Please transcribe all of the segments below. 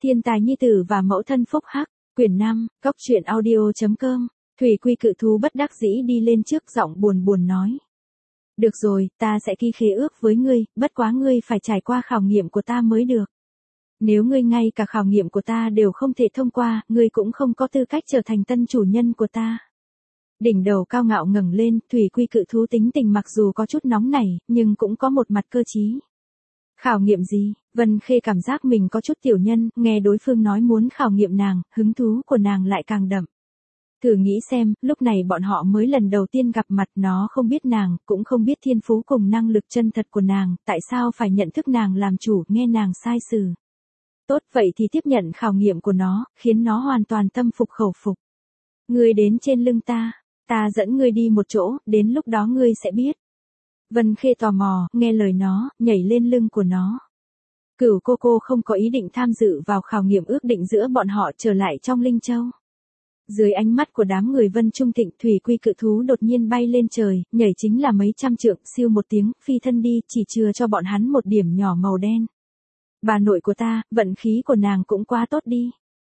Thiên tài nhi tử và mẫu thân phúc hắc, quyển 5, góc truyện audio.com, Thủy Quy cự thú bất đắc dĩ đi lên trước giọng buồn buồn nói. Được rồi, ta sẽ ký khế ước với ngươi, bất quá ngươi phải trải qua khảo nghiệm của ta mới được. Nếu ngươi ngay cả khảo nghiệm của ta đều không thể thông qua, ngươi cũng không có tư cách trở thành tân chủ nhân của ta. Đỉnh đầu cao ngạo ngẩng lên, Thủy Quy cự thú tính tình mặc dù có chút nóng nảy, nhưng cũng có một mặt cơ trí. Khảo nghiệm gì? Vân Khê cảm giác mình có chút tiểu nhân, nghe đối phương nói muốn khảo nghiệm nàng, hứng thú của nàng lại càng đậm. Thử nghĩ xem, lúc này bọn họ mới lần đầu tiên gặp mặt, nó không biết nàng, cũng không biết thiên phú cùng năng lực chân thật của nàng, tại sao phải nhận thức nàng làm chủ, nghe nàng sai xử. Tốt, vậy thì tiếp nhận khảo nghiệm của nó, khiến nó hoàn toàn tâm phục khẩu phục. Ngươi đến trên lưng ta dẫn ngươi đi một chỗ, đến lúc đó ngươi sẽ biết. Vân Khê tò mò, nghe lời nó, nhảy lên lưng của nó. Cửu cô không có ý định tham dự vào khảo nghiệm ước định giữa bọn họ, trở lại trong Linh Châu. Dưới ánh mắt của đám người Vân Trung Thịnh, Thủy Quy cự thú đột nhiên bay lên trời, nhảy chính là mấy trăm trượng, siêu một tiếng, phi thân đi, chỉ chừa cho bọn hắn một điểm nhỏ màu đen. Bà nội của ta, vận khí của nàng cũng quá tốt đi.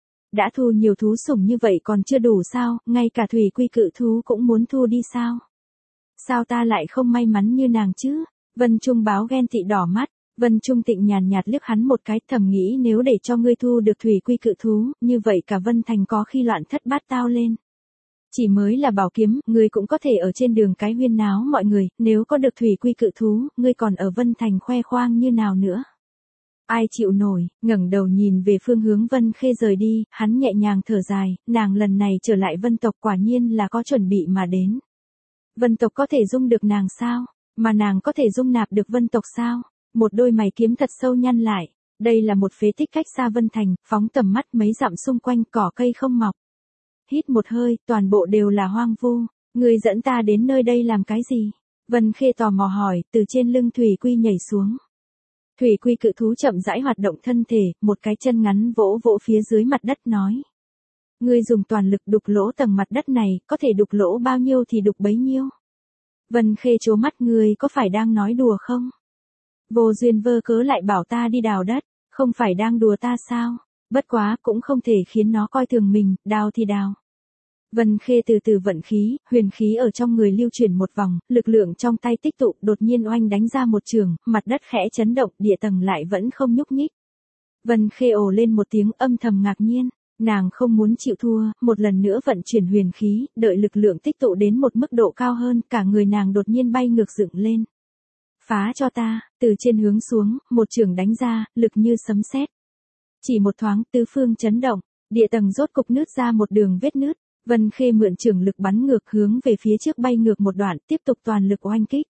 Đã thu nhiều thú sủng như vậy còn chưa đủ sao, ngay cả Thủy Quy cự thú cũng muốn thu đi sao? Sao ta lại không may mắn như nàng chứ? Vân Trung báo ghen tị đỏ mắt, Vân Trung Tịnh nhàn nhạt liếc hắn một cái, thầm nghĩ nếu để cho ngươi thu được Thủy Quy cự thú, như vậy cả Vân Thành có khi loạn thất bát tao lên. Chỉ mới là bảo kiếm, ngươi cũng có thể ở trên đường cái huyên náo mọi người, nếu có được Thủy Quy cự thú, ngươi còn ở Vân Thành khoe khoang như nào nữa? Ai chịu nổi, ngẩng đầu nhìn về phương hướng Vân Khê rời đi, hắn nhẹ nhàng thở dài, nàng lần này trở lại Vân tộc quả nhiên là có chuẩn bị mà đến. Vân tộc có thể dung được nàng sao? Mà nàng có thể dung nạp được Vân tộc sao? Một đôi mày kiếm thật sâu nhăn lại. Đây là một phế tích cách xa Vân Thành, phóng tầm mắt mấy dặm xung quanh cỏ cây không mọc. Hít một hơi, toàn bộ đều là hoang vu. Ngươi dẫn ta đến nơi đây làm cái gì? Vân Khê tò mò hỏi, từ trên lưng Thủy Quy nhảy xuống. Thủy Quy cự thú chậm rãi hoạt động thân thể, một cái chân ngắn vỗ vỗ phía dưới mặt đất nói. Ngươi dùng toàn lực đục lỗ tầng mặt đất này, có thể đục lỗ bao nhiêu thì đục bấy nhiêu. Vân Khê trố mắt, ngươi có phải đang nói đùa không? Vô duyên vơ cớ lại bảo ta đi đào đất, không phải đang đùa ta sao? Bất quá cũng không thể khiến nó coi thường mình, đào thì đào. Vân Khê từ từ vận khí, huyền khí ở trong người lưu chuyển một vòng, lực lượng trong tay tích tụ, đột nhiên oanh đánh ra một trường, mặt đất khẽ chấn động, địa tầng lại vẫn không nhúc nhích. Vân Khê ồ lên một tiếng, âm thầm ngạc nhiên, nàng không muốn chịu thua, một lần nữa vận chuyển huyền khí, đợi lực lượng tích tụ đến một mức độ cao hơn, cả người nàng đột nhiên bay ngược dựng lên. Phá cho ta, từ trên hướng xuống, một trường đánh ra, lực như sấm sét. Chỉ một thoáng, tứ phương chấn động, địa tầng rốt cục nứt ra một đường vết nứt. Vân Khê mượn trường lực bắn ngược hướng về phía trước, bay ngược một đoạn, tiếp tục toàn lực oanh kích.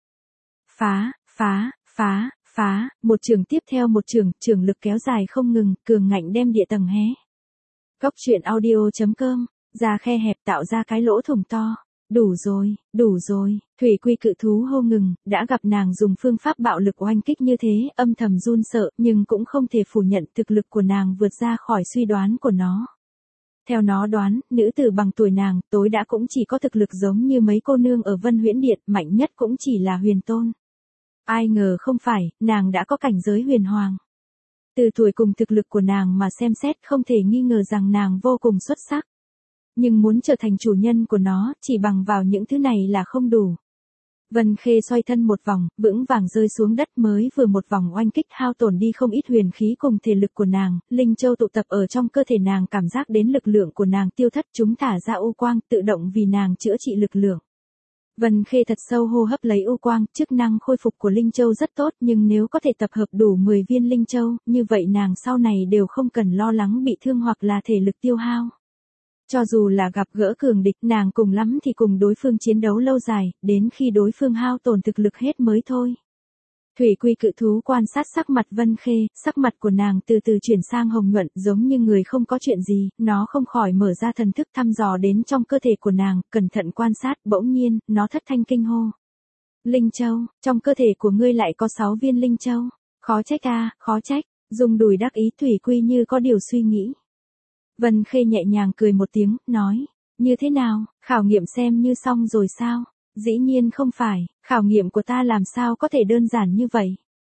Phá, một trường tiếp theo một trường lực kéo dài không ngừng, cường ngạnh đem địa tầng hé. Góc truyện audio.com, ra khe hẹp tạo ra cái lỗ thủng to. Đủ rồi, Thủy Quy cự thú hô ngừng, đã gặp nàng dùng phương pháp bạo lực oanh kích như thế, âm thầm run sợ, nhưng cũng không thể phủ nhận thực lực của nàng vượt ra khỏi suy đoán của nó. Theo nó đoán, nữ tử bằng tuổi nàng, tối đã cũng chỉ có thực lực giống như mấy cô nương ở Vân Huyễn Điện, mạnh nhất cũng chỉ là huyền tôn. Ai ngờ không phải, nàng đã có cảnh giới huyền hoàng. Từ tuổi cùng thực lực của nàng mà xem xét, không thể nghi ngờ rằng nàng vô cùng xuất sắc. Nhưng muốn trở thành chủ nhân của nó, chỉ bằng vào những thứ này là không đủ. Vân Khê xoay thân một vòng, vững vàng rơi xuống đất, mới vừa một vòng oanh kích hao tổn đi không ít huyền khí cùng thể lực của nàng, linh châu tụ tập ở trong cơ thể nàng, cảm giác đến lực lượng của nàng tiêu thất, chúng thả ra u quang, tự động vì nàng chữa trị lực lượng. Vân Khê thật sâu hô hấp lấy u quang, chức năng khôi phục của linh châu rất tốt, nhưng nếu có thể tập hợp đủ 10 viên linh châu, như vậy nàng sau này đều không cần lo lắng bị thương hoặc là thể lực tiêu hao. Cho dù là gặp gỡ cường địch, nàng cùng lắm thì cùng đối phương chiến đấu lâu dài, đến khi đối phương hao tổn thực lực hết mới thôi. Thủy Quy cự thú quan sát sắc mặt Vân Khê, sắc mặt của nàng từ từ chuyển sang hồng nhuận, giống như người không có chuyện gì, nó không khỏi mở ra thần thức thăm dò đến trong cơ thể của nàng, cẩn thận quan sát, bỗng nhiên, nó thất thanh kinh hô. Linh châu, trong cơ thể của ngươi lại có 6 viên linh châu, khó trách, dùng đùi đắc ý. Thủy Quy như có điều suy nghĩ. Vân Khê nhẹ nhàng cười một tiếng, nói, như thế nào, khảo nghiệm xem như xong rồi sao? Dĩ nhiên không phải, khảo nghiệm của ta làm sao có thể đơn giản như vậy.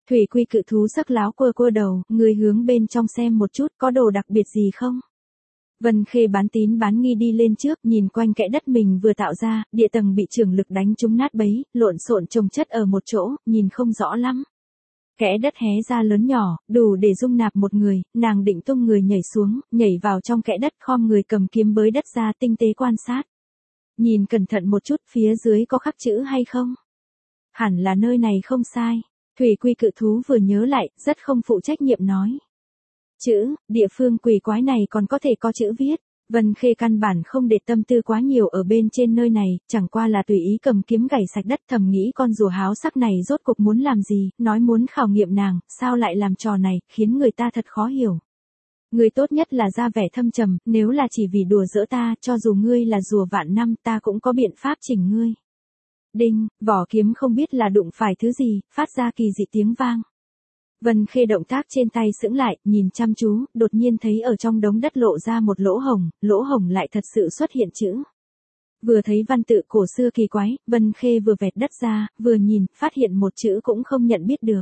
Thủy Quy cự thú sắc láo quơ quơ đầu, người hướng bên trong xem một chút có đồ đặc biệt gì không? Vân Khê bán tín bán nghi đi lên trước, nhìn quanh kẽ đất mình vừa tạo ra, địa tầng bị trường lực đánh trúng nát bấy, lộn xộn chồng chất ở một chỗ, nhìn không rõ lắm. Kẽ đất hé ra lớn nhỏ, đủ để dung nạp một người, nàng định tung người nhảy xuống, nhảy vào trong kẽ đất, khom người cầm kiếm bới đất ra, tinh tế quan sát. Nhìn cẩn thận một chút, phía dưới có khắc chữ hay không? Hẳn là nơi này không sai. Thủy Quy cự thú vừa nhớ lại, rất không phụ trách nhiệm nói. Chữ, địa phương quỷ quái này còn có thể có chữ viết. Vân Khê căn bản không để tâm tư quá nhiều ở bên trên nơi này, chẳng qua là tùy ý cầm kiếm gảy sạch đất, thầm nghĩ con rùa háo sắc này rốt cuộc muốn làm gì, nói muốn khảo nghiệm nàng, sao lại làm trò này, khiến người ta thật khó hiểu. Người tốt nhất là ra vẻ thâm trầm, nếu là chỉ vì đùa giỡn ta, cho dù ngươi là rùa vạn năm ta cũng có biện pháp chỉnh ngươi. Đinh, vỏ kiếm không biết là đụng phải thứ gì, phát ra kỳ dị tiếng vang. Vân Khê động tác trên tay sững lại, nhìn chăm chú, đột nhiên thấy ở trong đống đất lộ ra một lỗ hổng lại thật sự xuất hiện chữ. Vừa thấy văn tự cổ xưa kỳ quái, Vân Khê vừa vẹt đất ra, vừa nhìn, phát hiện một chữ cũng không nhận biết được.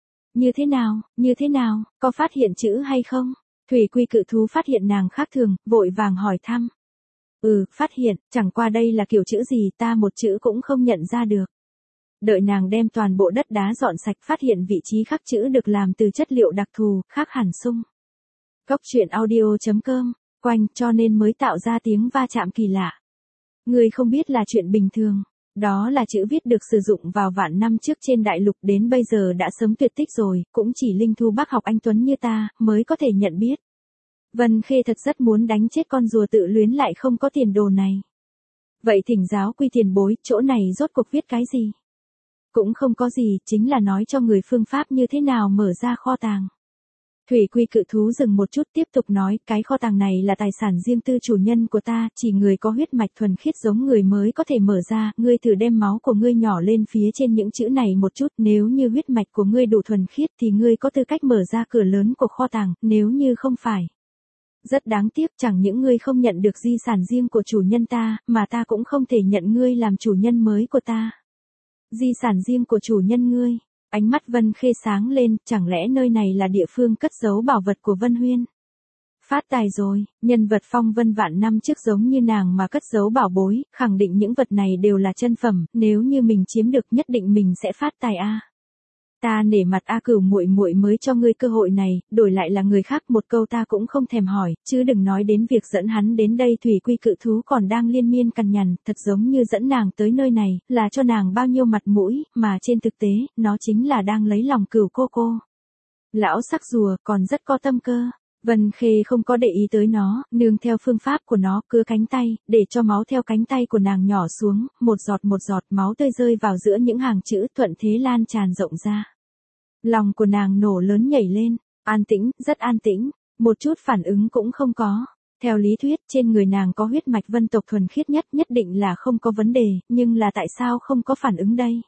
Như thế nào, có phát hiện chữ hay không? Thủy Quy cự thú phát hiện nàng khác thường, vội vàng hỏi thăm. Phát hiện, chẳng qua đây là kiểu chữ gì ta một chữ cũng không nhận ra được. Đợi nàng đem toàn bộ đất đá dọn sạch phát hiện vị trí khắc chữ được làm từ chất liệu đặc thù, khác hẳn sung. Coctruyện.audio.com, quanh cho nên mới tạo ra tiếng va chạm kỳ lạ. Người không biết là chuyện bình thường, đó là chữ viết được sử dụng vào vạn năm trước trên đại lục đến bây giờ đã sớm tuyệt tích rồi, cũng chỉ linh thu bác học anh Tuấn như ta, mới có thể nhận biết. Vân Khê thật rất muốn đánh chết con rùa tự luyến lại không có tiền đồ này. Vậy thỉnh giáo quy tiền bối, chỗ này rốt cuộc viết cái gì? Cũng không có gì, chính là nói cho người phương pháp như thế nào mở ra kho tàng. Thủy Quy cự thú dừng một chút tiếp tục nói, cái kho tàng này là tài sản riêng tư chủ nhân của ta, chỉ người có huyết mạch thuần khiết giống người mới có thể mở ra, ngươi thử đem máu của ngươi nhỏ lên phía trên những chữ này một chút, nếu như huyết mạch của ngươi đủ thuần khiết thì ngươi có tư cách mở ra cửa lớn của kho tàng, nếu như không phải. Rất đáng tiếc, chẳng những ngươi không nhận được di sản riêng của chủ nhân ta, mà ta cũng không thể nhận ngươi làm chủ nhân mới của ta. Di sản riêng của chủ nhân ngươi. Ánh mắt Vân Khê sáng lên, chẳng lẽ nơi này là địa phương cất giấu bảo vật của Vân Huyên? Phát tài rồi, nhân vật phong vân vạn năm trước giống như nàng mà cất giấu bảo bối, khẳng định những vật này đều là chân phẩm, nếu như mình chiếm được nhất định mình sẽ phát tài a. Ta nể mặt A Cửu muội muội mới cho ngươi cơ hội này, đổi lại là người khác một câu ta cũng không thèm hỏi, chứ đừng nói đến việc dẫn hắn đến đây. Thủy Quy cự thú còn đang liên miên cằn nhằn, thật giống như dẫn nàng tới nơi này, là cho nàng bao nhiêu mặt mũi, mà trên thực tế, nó chính là đang lấy lòng Cửu cô. Lão sắc rùa, còn rất có tâm cơ. Vân Khê không có để ý tới nó, nương theo phương pháp của nó, cưa cánh tay, để cho máu theo cánh tay của nàng nhỏ xuống, một giọt máu tươi rơi vào giữa những hàng chữ, thuận thế lan tràn rộng ra. Lòng của nàng nổ lớn nhảy lên, an tĩnh, rất an tĩnh, một chút phản ứng cũng không có. Theo lý thuyết, trên người nàng có huyết mạch vân tộc thuần khiết nhất định là không có vấn đề, nhưng là tại sao không có phản ứng đây?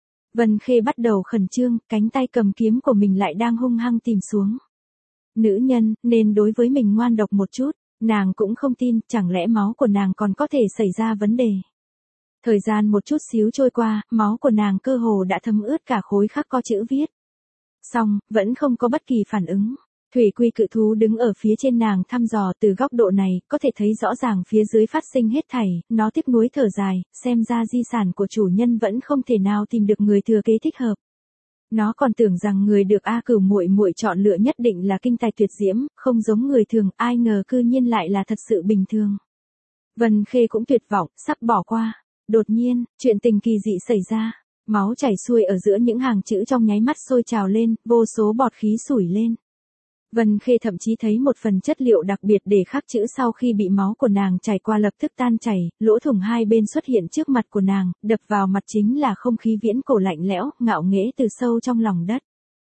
Vân Khê bắt đầu khẩn trương, cánh tay cầm kiếm của mình lại đang hung hăng tìm xuống. Nữ nhân, nên đối với mình ngoan độc một chút, nàng cũng không tin, chẳng lẽ máu của nàng còn có thể xảy ra vấn đề. Thời gian một chút xíu trôi qua, máu của nàng cơ hồ đã thấm ướt cả khối khắc có chữ viết. Xong, vẫn không có bất kỳ phản ứng. Thủy Quy cự thú đứng ở phía trên nàng thăm dò từ góc độ này, có thể thấy rõ ràng phía dưới phát sinh hết thảy, nó tiếc nuối thở dài, xem ra di sản của chủ nhân vẫn không thể nào tìm được người thừa kế thích hợp. Nó còn tưởng rằng người được A Cửu muội muội chọn lựa nhất định là kinh tài tuyệt diễm, không giống người thường, ai ngờ cư nhiên lại là thật sự bình thường. Vân Khê cũng tuyệt vọng, sắp bỏ qua. Đột nhiên, chuyện tình kỳ dị xảy ra. Máu chảy xuôi ở giữa những hàng chữ trong nháy mắt sôi trào lên, vô số bọt khí sủi lên. Vân Khê thậm chí thấy một phần chất liệu đặc biệt để khắc chữ sau khi bị máu của nàng chảy qua lập tức tan chảy, lỗ thủng hai bên xuất hiện trước mặt của nàng, đập vào mặt chính là không khí viễn cổ lạnh lẽo, ngạo nghễ từ sâu trong lòng đất.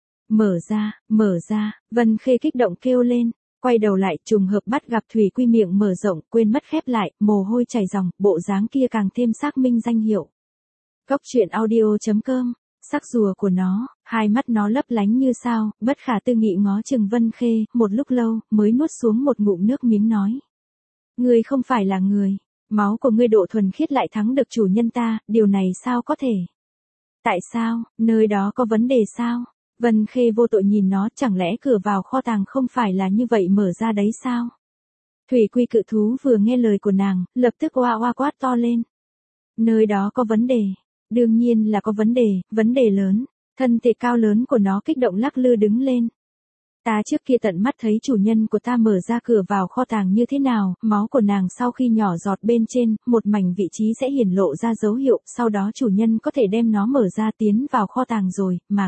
Mở ra, Vân Khê kích động kêu lên, quay đầu lại trùng hợp bắt gặp Thủy Quy miệng mở rộng, quên mất khép lại, mồ hôi chảy ròng, bộ dáng kia càng thêm xác minh danh hiệu. Coctruyện.audio.com, sắc rùa của nó, hai mắt nó lấp lánh như sao, bất khả tư nghị ngó chừng Vân Khê, một lúc lâu, mới nuốt xuống một ngụm nước miếng nói. Ngươi không phải là người, máu của ngươi độ thuần khiết lại thắng được chủ nhân ta, điều này sao có thể? Tại sao, nơi đó có vấn đề sao? Vân Khê vô tội nhìn nó, chẳng lẽ cửa vào kho tàng không phải là như vậy mở ra đấy sao? Thủy Quy cự thú vừa nghe lời của nàng, lập tức oa oa quát to lên. Nơi đó có vấn đề. Đương nhiên là có vấn đề lớn. Thân thể cao lớn của nó kích động lắc lư đứng lên. Ta trước kia tận mắt thấy chủ nhân của ta mở ra cửa vào kho tàng như thế nào, máu của nàng sau khi nhỏ giọt bên trên, một mảnh vị trí sẽ hiển lộ ra dấu hiệu, sau đó chủ nhân có thể đem nó mở ra tiến vào kho tàng rồi, mà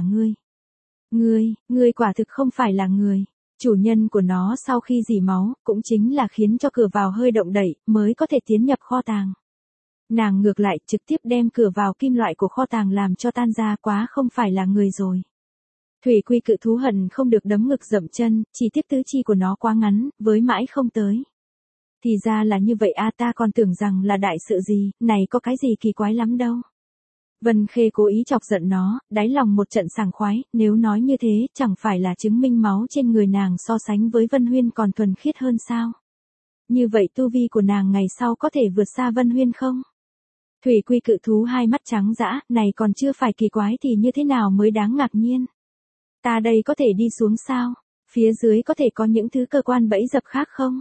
ngươi quả thực không phải là người. Chủ nhân của nó sau khi rỉ máu, cũng chính là khiến cho cửa vào hơi động đẩy, mới có thể tiến nhập kho tàng. Nàng ngược lại trực tiếp đem cửa vào kim loại của kho tàng làm cho tan ra, quá không phải là người rồi. Thủy Quy cự thú hận không được đấm ngực dậm chân, chỉ tiếc tứ chi của nó quá ngắn, với mãi không tới. Thì ra là như vậy a, ta còn tưởng rằng là đại sự gì, này có cái gì kỳ quái lắm đâu. Vân Khê cố ý chọc giận nó, đáy lòng một trận sảng khoái, nếu nói như thế, chẳng phải là chứng minh máu trên người nàng so sánh với Vân Huyên còn thuần khiết hơn sao? Như vậy tu vi của nàng ngày sau có thể vượt xa Vân Huyên không? Thủy Quy cự thú hai mắt trắng dã, này còn chưa phải kỳ quái thì như thế nào mới đáng ngạc nhiên? Ta đây có thể đi xuống sao? Phía dưới có thể có những thứ cơ quan bẫy dập khác không?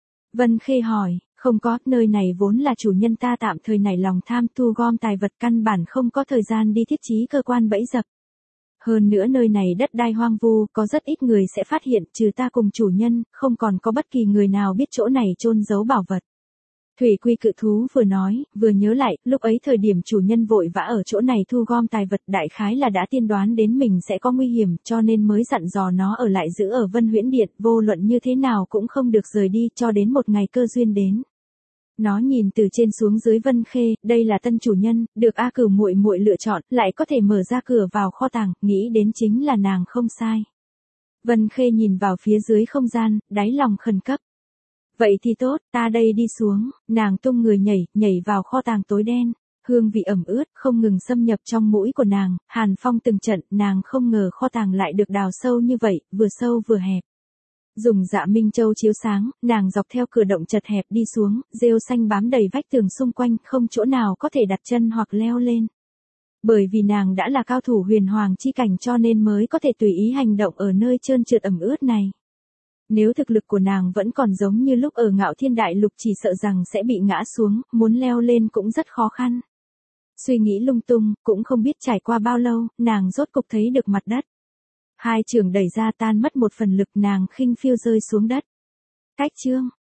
Vân Khê hỏi, không có, nơi này vốn là chủ nhân ta tạm thời nảy lòng tham thu gom tài vật, căn bản không có thời gian đi thiết trí cơ quan bẫy dập. Hơn nữa nơi này đất đai hoang vu, có rất ít người sẽ phát hiện, trừ ta cùng chủ nhân, không còn có bất kỳ người nào biết chỗ này chôn giấu bảo vật. Thủy Quy cự thú vừa nói, vừa nhớ lại, lúc ấy thời điểm chủ nhân vội vã ở chỗ này thu gom tài vật, đại khái là đã tiên đoán đến mình sẽ có nguy hiểm, cho nên mới dặn dò nó ở lại giữ ở Vân Huyễn Điện, vô luận như thế nào cũng không được rời đi, cho đến một ngày cơ duyên đến. Nó nhìn từ trên xuống dưới Vân Khê, đây là tân chủ nhân, được A Cửu muội muội lựa chọn, lại có thể mở ra cửa vào kho tàng, nghĩ đến chính là nàng không sai. Vân Khê nhìn vào phía dưới không gian, đáy lòng khẩn cấp. Vậy thì tốt, ta đây đi xuống, nàng tung người nhảy vào kho tàng tối đen, hương vị ẩm ướt không ngừng xâm nhập trong mũi của nàng, hàn phong từng trận, nàng không ngờ kho tàng lại được đào sâu như vậy, vừa sâu vừa hẹp. Dùng dạ minh châu chiếu sáng, nàng dọc theo cửa động chật hẹp đi xuống, rêu xanh bám đầy vách tường xung quanh, không chỗ nào có thể đặt chân hoặc leo lên. Bởi vì nàng đã là cao thủ huyền hoàng chi cảnh cho nên mới có thể tùy ý hành động ở nơi trơn trượt ẩm ướt này. Nếu thực lực của nàng vẫn còn giống như lúc ở Ngạo Thiên Đại Lục chỉ sợ rằng sẽ bị ngã xuống, muốn leo lên cũng rất khó khăn. Suy nghĩ lung tung, cũng không biết trải qua bao lâu, nàng rốt cục thấy được mặt đất. Hai chưởng đẩy ra tan mất một phần lực, nàng khinh phiêu rơi xuống đất. Cách chương